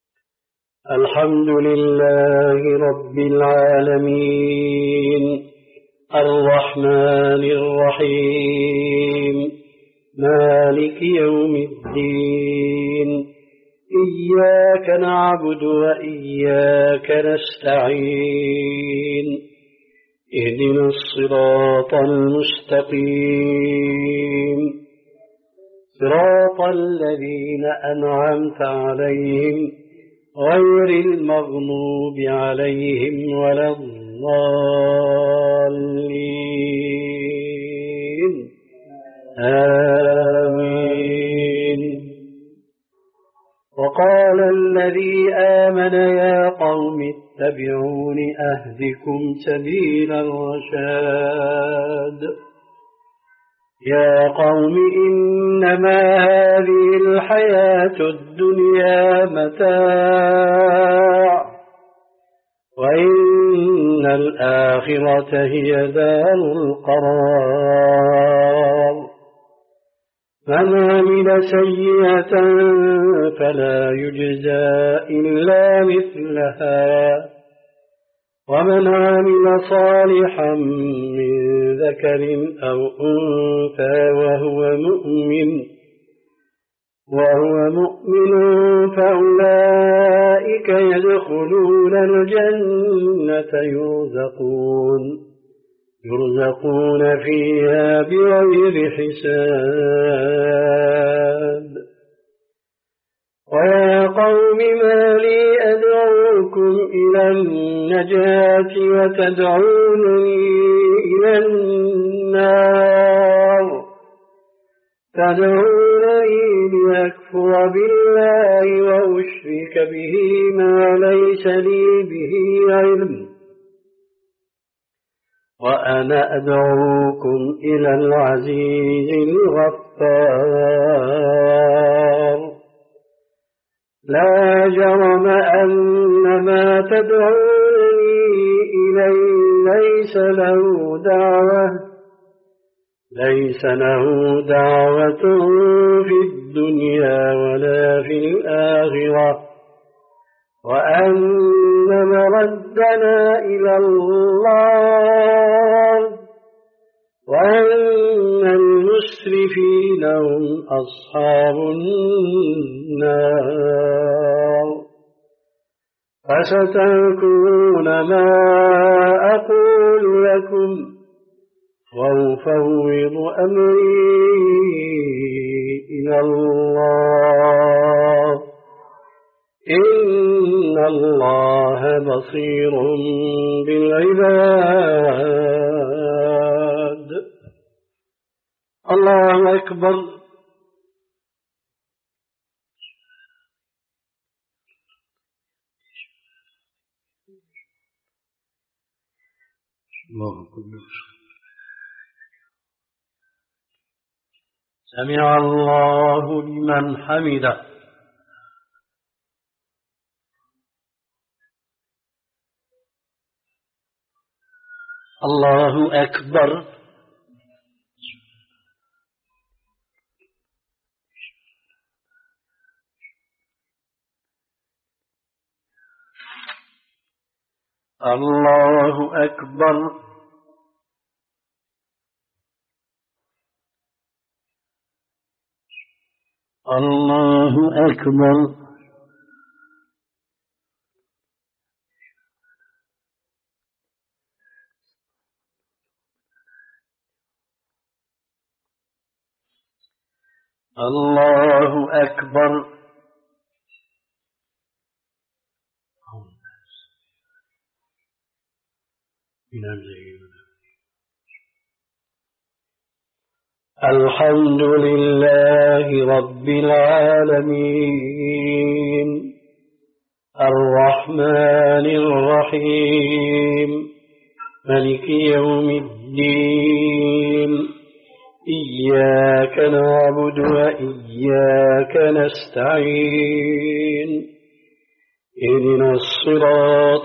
الحمد لله رب العالمين الرحمن الرحيم مالك يوم الدين إياك نعبد وإياك نستعين اهدنا الصراط المستقيم صراط الذين أنعمت عليهم غير المغضوب عليهم ولا الضالين آمين. وقال الذي آمن يا قوم اتبعون أهدكم سبيل الرشاد يا قوم إنما هذه الحياة الدنيا متاع وإن الآخرة هي دار القرار من عمل سيئة فلا يجزى إلا مثلها ومن عمل صالحا من ذكر أو أنثى وهو مؤمن وهو مؤمن فأولئك يدخلون الجنة يرزقون يرزقون فيها بغير حساب ويا قوم ما لي أدعوكم إلى النجاة وتدعونني إلى النار تدعونني لأكفر بالله وأشرك به ما ليس لي به علم وأنا أدعوكم إلى العزيز الغفار لا جرم أن ما تدعونني إليه ليس له دعوة ليس له دعوة في الدنيا ولا في الآخرة وأن مردنا إلى الله وأن المسرفين هم أصحاب النار فستذكرون ما أقول لكم وأفوض أمري إلى الله إن الله بصير بالعباد. الله أكبر. الله أكبر. سمع الله لمن حمده. الله أكبر. الله أكبر. الله أكبر. الله أكبر. الحمد لله رب العالمين الرحمن الرحيم مالك يوم الدين إياك نعبد وإياك نستعين اهدنا الصراط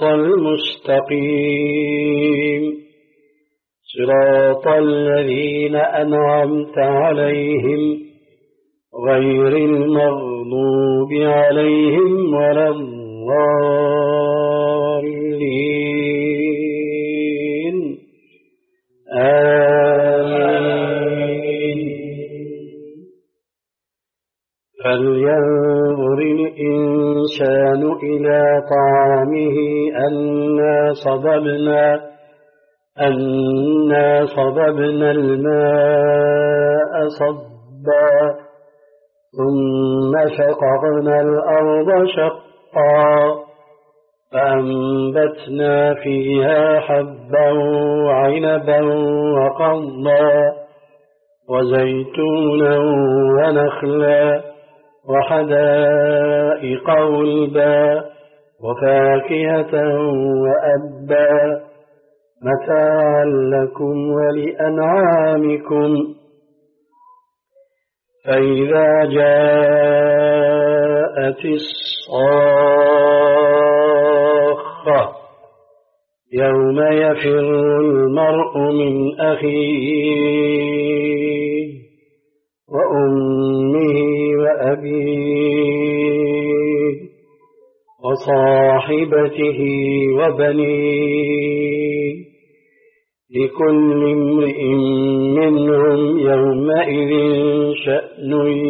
المستقيم صراط الذين أنعمت عليهم غير المغضوب عليهم ولا الضالين فلينظر الإنسان إلى طعامه أنا صببنا أنا صببنا الماء صبا ثم شققنا الأرض شقا فأنبتنا فيها حبا وعنبا وقضبا وزيتونا ونخلا وحدائق غلبا وفاكهة وأبا متاعا لكم ولأنعامكم فإذا جاءت الصاخة يوم يفر المرء من أخيه وأمه وأبيه وصاحبته وبنيه لكل امرئ منهم يومئذ شأن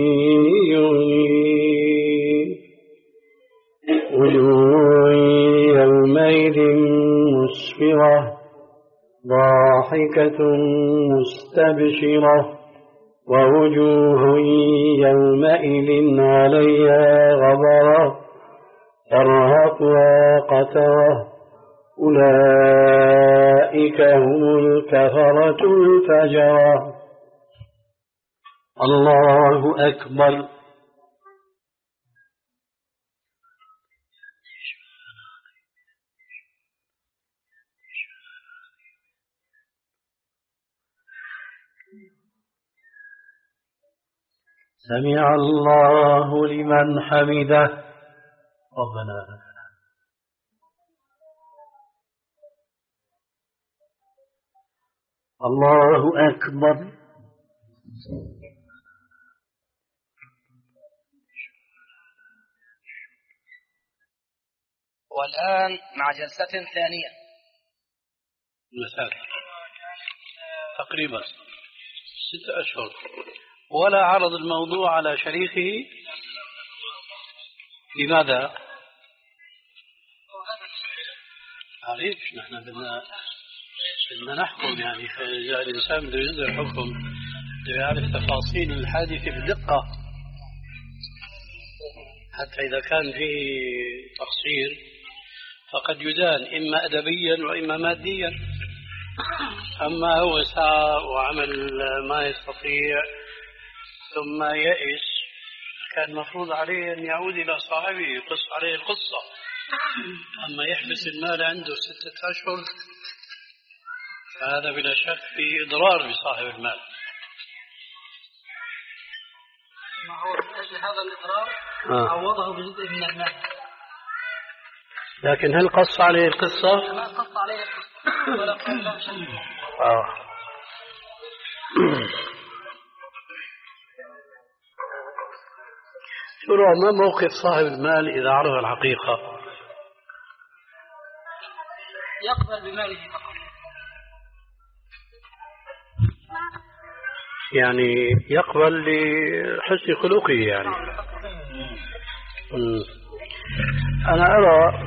يغنيه وجوه يومئذ مسفرة ضاحكة مستبشرة ووجوه يومئذ عليها غبرة ترهقها قترة أولئك هم الكفرة الفجرة. الله أكبر. سمع الله لمن حمده ربنا. الله أكبر. والآن مع جلسة ثانية. مساء تقريبا ستة أشهر ولا عرض الموضوع على شريكه. لماذا؟ عريف نحن بدنا بدنا نحكم، يعني إذا الإنسان بده يصدر حكم بده يعرف تفاصيل الحادثة بدقة حتى إذا كان فيه تقصير فقد يدان إما أدبيا وإما ماديا. أما هو سعى وعمل ما يستطيع ثم يئس كان مفروض عليه أن يعود إلى صاحبه يقص عليه القصة. أما يحبس المال عنده ستة أشهر فهذا بلا شك في إضرار بصاحب المال. ما هو من أجل هذا الإضرار آه. عوضه بجزء من المال. لكن هل قص عليه القصة؟ ما قص عليه القصة ولا قال له شيء. آه. شو ما موقف صاحب المال إذا عرف الحقيقة؟ يقبل بماله فقط. يعني يقبل لحسن خلقه يعني. م. أنا أرى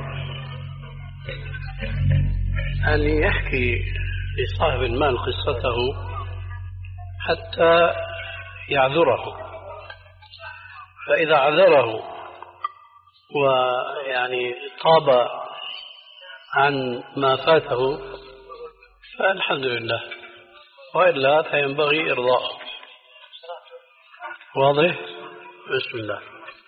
أن يحكي لصاحب المال قصته حتى يعذره، فإذا عذره ويعني طاب عن ما فاته فالحمد لله، وإلا فينبغي إرضاءه. واضح؟ بسم الله.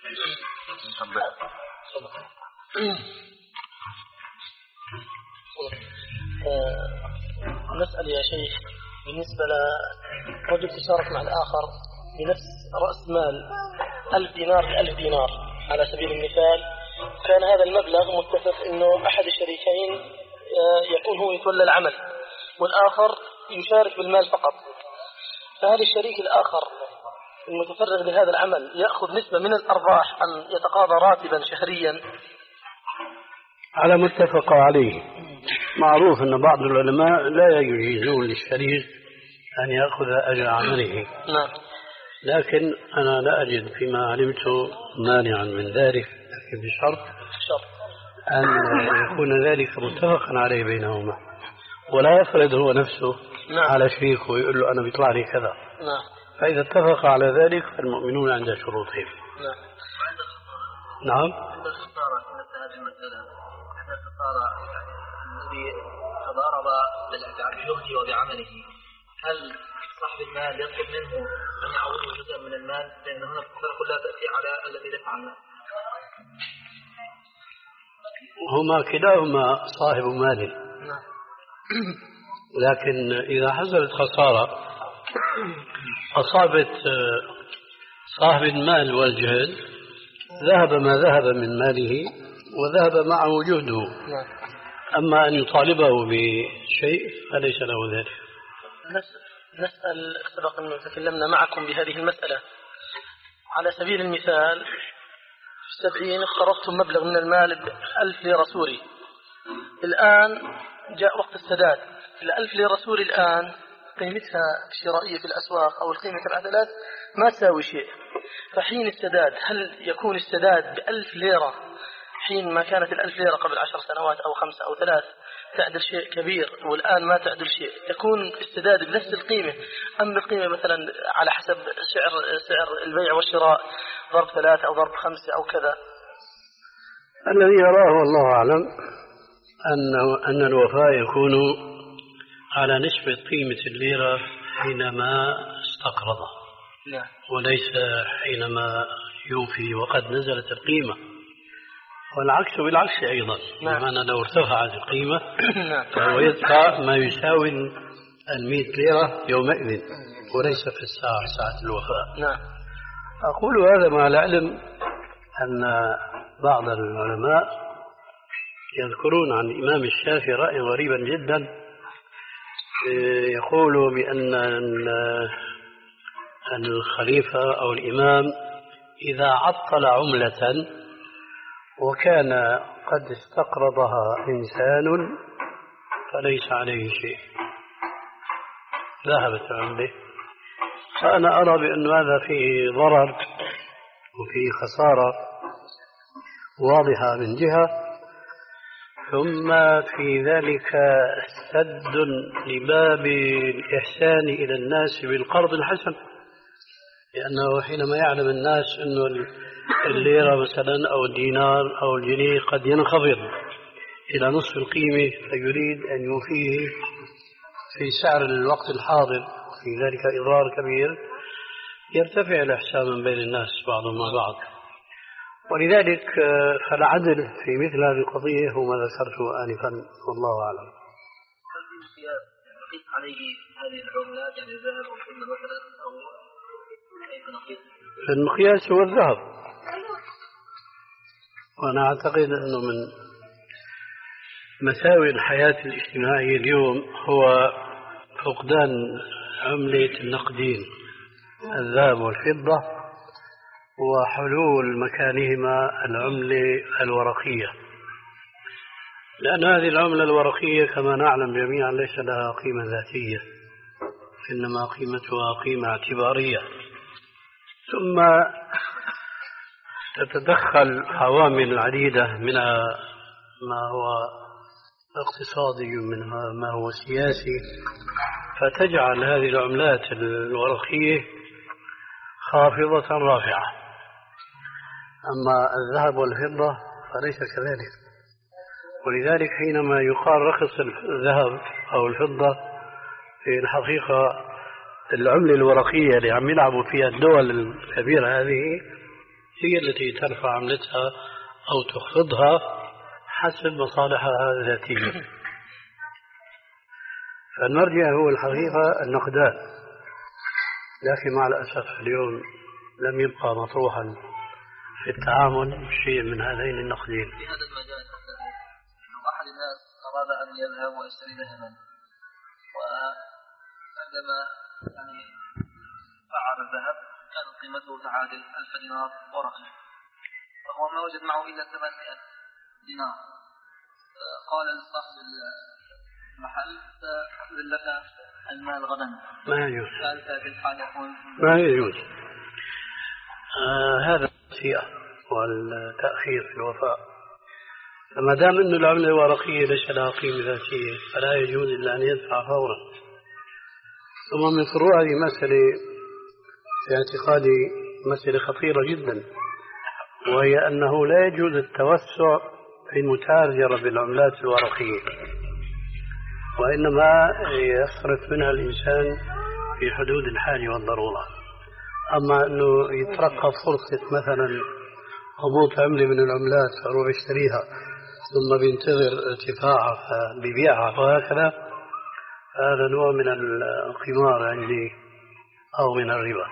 نسأل يا شيخ بالنسبة لرجل تشارك مع الآخر بنفس رأس مال ألف دينار بألف دينار على سبيل المثال، كان هذا المبلغ متفق أنه أحد الشريكين يكون هو يتولى العمل والآخر يشارك بالمال فقط، فهل الشريك الآخر المتفرغ لهذا العمل يأخذ نسبة من الأرباح أم يتقاضى راتبا شهريا؟ على متفق عليه. معروف أن بعض العلماء لا يجيزون للشريك أن يأخذ أجر عمله. نعم. لكن أنا لا أجد فيما علمت مانعا من ذلك، لكن بشرط أن يكون ذلك متفقا عليه بينهما، ولا يفرض هو نفسه نعم. على شريكه ويقول له أنا بيطلع لي كذا. نعم. فإذا اتفق على ذلك فالمؤمنون عند شروطهم. نعم. نعم. عند الخسارة في مثل هذه المسألة، عند الخسارة الذي تضارب بشغله وبعمله، هل صاحب المال يطلب منه أن يعوضه جزءا من المال؟ لأن هنا الخسارة كلها تأتي على الذي دفع المال. هما كلاهما صاحب مال، لكن إذا حصلت خسارة أصابت صاحب المال والجهد ذهب ما ذهب من ماله وذهب معه جهده. أما أن يطالبه بشيء فليس له ذلك. نسأل، سبق أن تكلمنا معكم بهذه المسألة. على سبيل المثال في السبعين اقترضتم مبلغ من المال بألف ليرة سوري، الآن جاء وقت السداد. الألف ليرة سوري الآن قيمتها الشرائية في الأسواق أو القيمة العدلات ما تساوي شيء، فحين السداد هل يكون السداد بألف ليرة حين ما كانت الألف ليرة قبل عشر سنوات أو خمسة أو ثلاث تعدل شيء كبير والآن ما تعدل شيء، يكون السداد بنفس القيمة أم القيمة مثلا على حسب سعر سعر البيع والشراء ضرب ثلاثة أو ضرب خمسة أو كذا؟ الذي يراه والله أعلم أنه أن الوفاء يكون على نسبة قيمة الليرة حينما استقرضه، وليس حينما يوفي وقد نزلت القيمة، والعكس بالعكس أيضا، بمعنى لو ارتفعت القيمة فهو يدفع ما يساوي المئة ليرة يومئذ وليس في الساعة ساعة الوفاء. أقول هذا مع العلم أن بعض العلماء يذكرون عن الإمام الشافعي رأيا غريبا جدا، يقول بأن الخليفة أو الإمام إذا عطل عملة وكان قد استقرضها إنسان فليس عليه شيء، ذهبت عنده. فأنا أرى بأن هذا فيه ضرر وفيه خسارة واضحة من جهة، ثم في ذلك سد لباب الإحسان إلى الناس بالقرض الحسن، لأنه حينما يعلم الناس أن الليرة مثلا أو الدينار أو الجنيه قد ينخفض إلى نصف القيمة فيريد أن يوفيه في سعر الوقت الحاضر، في ذلك إضرار كبير، يرتفع الإحسان من بين الناس بعضهم مع بعض. ولذلك فالعدل في مثل هذه القضية هو ما ذكرته آنفا، والله أعلم. هل في مقياس نقيس عليه هذه العملات، يعني الذهب أو الفضة مثلا، أو كيف نقيس؟ المقياس هو الذهب، وأنا أعتقد أنه من مساوئ الحياة الاجتماعية اليوم هو فقدان عملة النقدين الذهب والفضة وحلول مكانهما العملة الورقية، لأن هذه العملة الورقية كما نعلم جميعا ليس لها قيمة ذاتية، إنما قيمتها قيمة اعتبارية. ثم تتدخل عوامل عديدة منها ما هو اقتصادي ومنها ما هو سياسي، فتجعل هذه العملات الورقية خافضة رافعة. أما الذهب والفضة فليس كذلك، ولذلك حينما يقال رخص الذهب أو الفضة في الحقيقة العملة الورقية اللي عم يلعبوا فيها الدول الكبيرة هذه هي التي ترفع عملتها أو تخفضها حسب مصالحها الذاتية. فالمرجع هو الحقيقة النقدان، لكن مع الأسف اليوم لم يبقى مطروحا في التعامل شيء من هذين النقدين. في هذا المجال أحد الناس أراد أن يذهب ويشتري ذهبا، وعندما يعني فعل الذهب كانت قيمته تعادل ألف دينار ورقة، فهو ما وجد معه إلا ثمانمائة دينار. قال لصاحب المحل سأحضر لك المال غدا. ما يجوز. فأنت في الحال يقول ما يجوز. آه هذا التسيئة والتأخير في الوفاء. فما دام أن العملة الورقية ليس لها قيمة ذاتية فلا يجوز إلا أن يدفع فورا. ثم من فروع هذه مسألة في اعتقادي مسألة خطيرة جدا، وهي أنه لا يجوز التوسع في المتاجرة بالعملات الورقية، وإنما يصرف منها الإنسان في حدود الحاجة والضرورة. أما أنه يترقب فرصة مثلا هبوط عملة من العملات فأروح يشتريها ثم بينتظر ارتفاعها فبيبيعها وهكذا، هذا نوع من القمار عندي أو من الربا.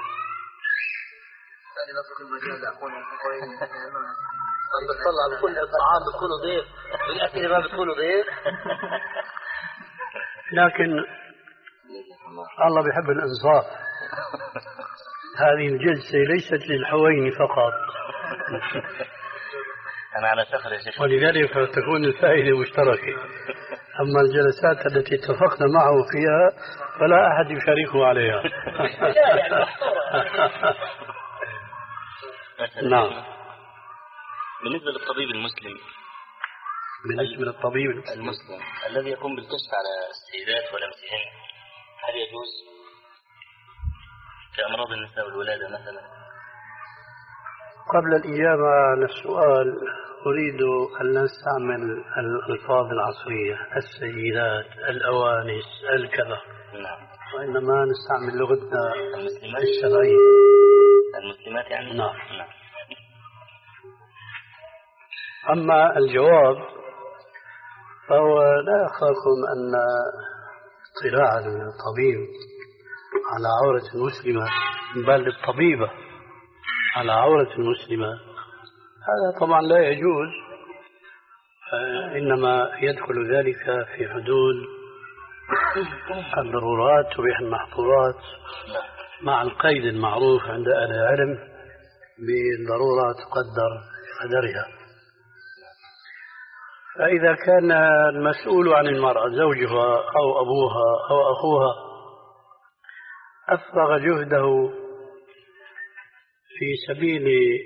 بتطلع بكل الطعام بتكونوا ضيف والأكل ما بتكونوا ضيف. لكن الله بيحب الإنصاف. هذه الجلسة ليست للحوين فقط. أنا على سفر يا شيخ، ولذلك تكون الفائدة مشتركة. أما الجلسات التي اتفقنا معه فيها فلا أحد يشاركه عليها. نعم. بالنسبة للطبيب المسلم، بالنسبة للطبيب المسلم الذي يقوم بالكشف على السيدات ولمسهن، هل يجوز كأمراض النساء والولادة مثلا؟ قبل الإجابة على السؤال أريد أن نستعمل الألفاظ العصرية، السيدات، الأوانس، الكذا. نعم. وإنما نستعمل لغتنا المسلمات الشرعية. المسلمات يعني. نعم. نعم. أما الجواب فهو لا يخافكم أن اطلاع الطبيب على عورة المسلمة بل الطبيبة على عورة المسلمة هذا طبعا لا يجوز، إنما يدخل ذلك في حدود الضرورات تبيح المحظورات، مع القيد المعروف عند أهل العلم بالضرورة تقدر قدرها. فإذا كان المسؤول عن المرأة زوجها أو أبوها أو أخوها أفرغ جهده في سبيل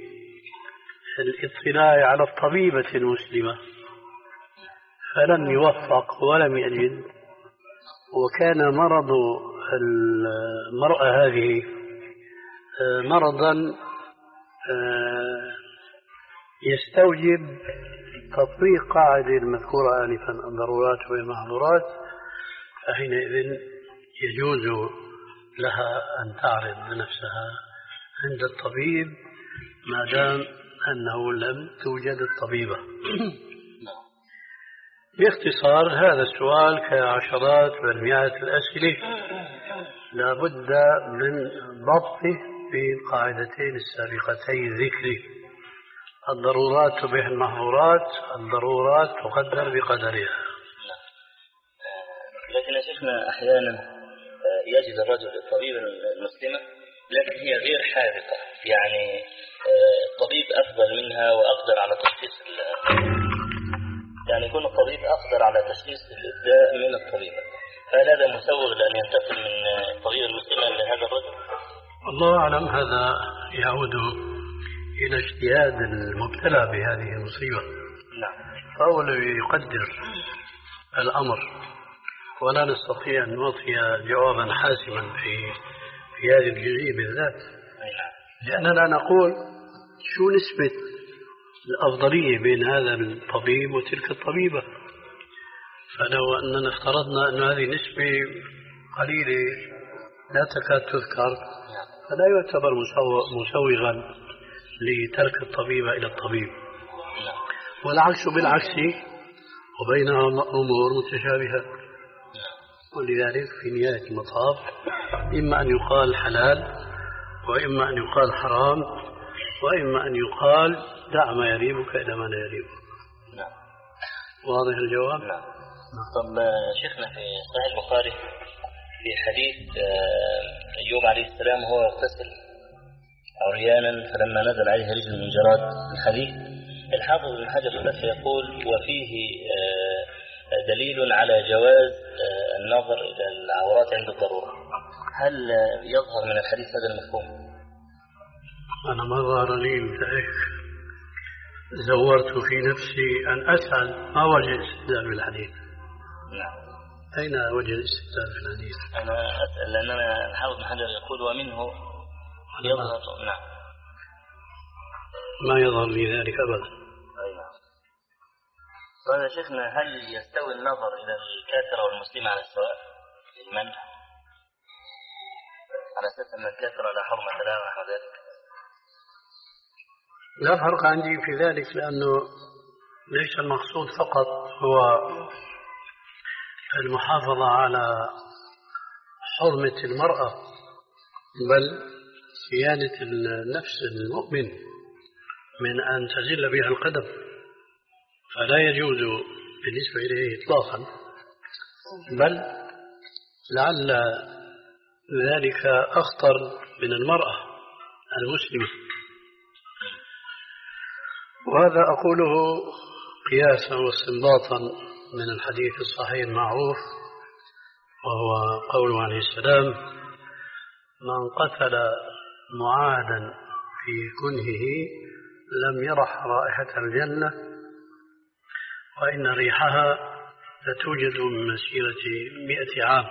الاطلاع على الطبيبة المسلمة فلم يوفق ولم يجد، وكان مرض المرأة هذه مرضا يستوجب تطبيق قاعدة المذكورة آنفا الضرورات والمحظورات، فحينئذ يجوز لها أن تعرض نفسها عند الطبيب ما دام أنه لم توجد الطبيبة. باختصار هذا السؤال كعشرات بل مئات الأسئلة لا بد من ضبطه في القاعدتين السابقتين ذكره: الضرورات تبيح المحظورات، الضرورات تقدر بقدرها. لكن يا شيخنا أحيانا يجد الرجل الطبيب المسلمة لكن هي غير حاذقة، يعني الطبيب أفضل منها وأقدر على تشخيص، يعني يكون الطبيب أقدر على تشخيص الإبداء من الطبيبة، فهل هذا مسوغ لأن ينتقل من الطبيب المسلمة لهذا الرجل؟ الله أعلم. هذا يعود إلى اجتهاد المبتلى بهذه المصيبة. نعم. فهو الذي يقدر الأمر، ولا نستطيع أن نعطي جوابا حاسما في في هذه الجزئية بالذات، لأننا نقول شو نسبة الأفضلية بين هذا الطبيب وتلك الطبيبة. فلو أننا افترضنا أن هذه نسبة قليلة لا تكاد تذكر فلا يعتبر مسوغا لترك الطبيب إلى الطبيب، والعكس بالعكس، وبينهما أمور متشابهة. ولذلك في نهاية المطاف إما أن يقال حلال وإما أن يقال حرام وإما أن يقال دع ما يريبك إلى ما لا يريبك. نعم. واضح الجواب؟ نعم. طب شيخنا في صحيح البخاري في حديث أيوب عليه السلام وهو يغتسل عريانا فلما نزل عليه رجل من جراد الحديث، الحافظ ابن حجر الفتح يقول وفيه دليل على جواز النظر إلى العورات عند الضرورة. هل يظهر من الحديث هذا المفهوم؟ أنا ما ظهر لي ذلك، زورت في نفسي أن أسأل ما وجه الاستدلال بالحديث؟ نعم. أين وجه الاستدلال بالحديث؟ أنا أسأل لأننا الحافظ بن حجر يقول ومنه يظهر. نعم. ما يظهر لي ذلك أبدا. أي نعم. طيب يا شيخنا، هل يستوي النظر إلى الكافر والمسلم على السواء في المنع، على أساس أن الكافر لا حرمة له ونحو ذلك؟ لا فرق عندي في ذلك، لأنه ليس المقصود فقط هو المحافظة على حرمة المرأة، بل صيانة النفس المؤمن من أن تزل بها القدم، فلا يجوز بالنسبة إليه إطلاقا، بل لعل ذلك أخطر من المرأة المسلمة. وهذا أقوله قياسا واستنباطا من الحديث الصحيح المعروف، وهو قوله عليه السلام: من قتل معاهدا في كنهه لم يرح رائحة الجنة وإن ريحها لتوجد من مسيرة مئة عام،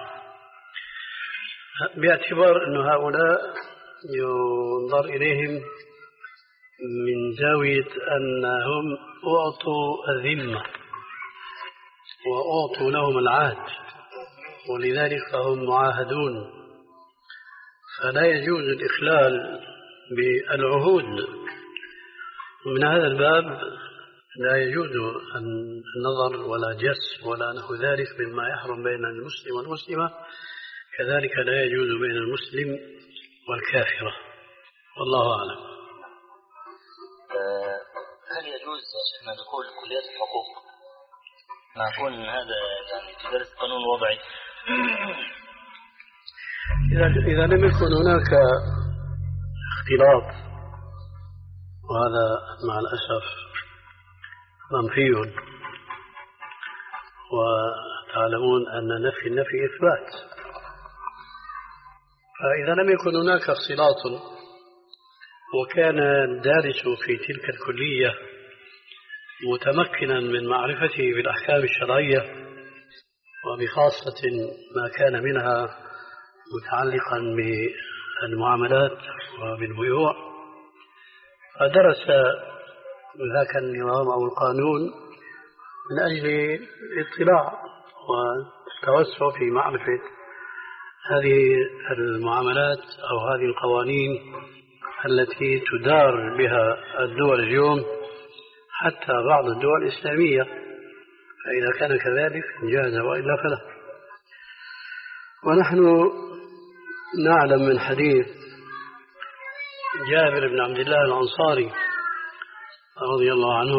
باعتبار أن هؤلاء ينظر إليهم من زاوية أنهم أعطوا الذمة وأعطوا لهم العهد، ولذلك فهم معاهدون، فلا يجوز الإخلال بالعهود. من هذا الباب لا يجوز النظر ولا جس ولا نحو ذلك مما يحرم بين المسلم والمسلمة، كذلك لا يجوز بين المسلم والكافرة، والله أعلم. هل يجوز يا شيخنا دخول كليات الحقوق مع كون هذا يعني تدرس قانون وضعي؟ إذا إذا لم يكن هناك اختلاط، وهذا مع الأسف منفي، وتعلمون أن نفي النفي إثبات، فإذا لم يكن هناك اختلاط وكان الدارس في تلك الكلية متمكنا من معرفته بالأحكام الشرعية، وبخاصة ما كان منها متعلقا بالمعاملات وبالبيوع، فدرس ذاك النظام أو القانون من أجل الاطلاع والتوسع في معرفة هذه المعاملات أو هذه القوانين التي تدار بها الدول اليوم، حتى بعض الدول الإسلامية، فإذا كان كذلك جاز وإلا فلا. ونحن نعلم من حديث جابر بن عبد الله الأنصاري رضي الله عنه،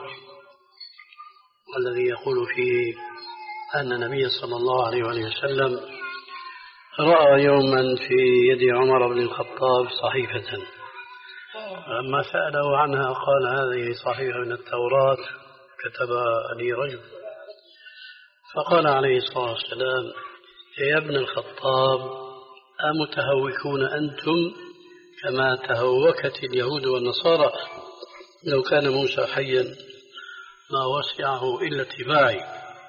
والذي يقول فيه أن النبي صلى الله عليه وسلم رأى يوما في يد عمر بن الخطاب صحيفة، لما سأله عنها قال: هذه صحيفة من التوراة كتبها لي رجل. فقال عليه الصلاة والسلام: يا ابن الخطاب، أمتهوكون أنتم كما تهوكت اليهود والنصارى؟ لو كان موسى حيا ما وسعه إلا اتباعي.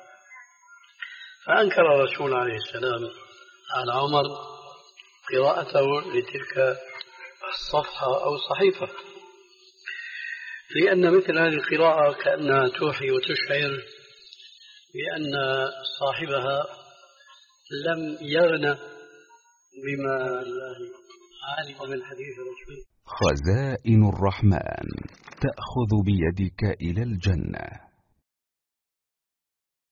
فأنكر الرسول عليه السلام على عمر قراءته لتلك الصفحة أو الصحيفة، لأن مثل هذه القراءة كأنها توحي وتشعر بأن صاحبها لم يغنى بما علم من حديث الرسول. خزائن الرحمن تأخذ بيدك إلى الجنة.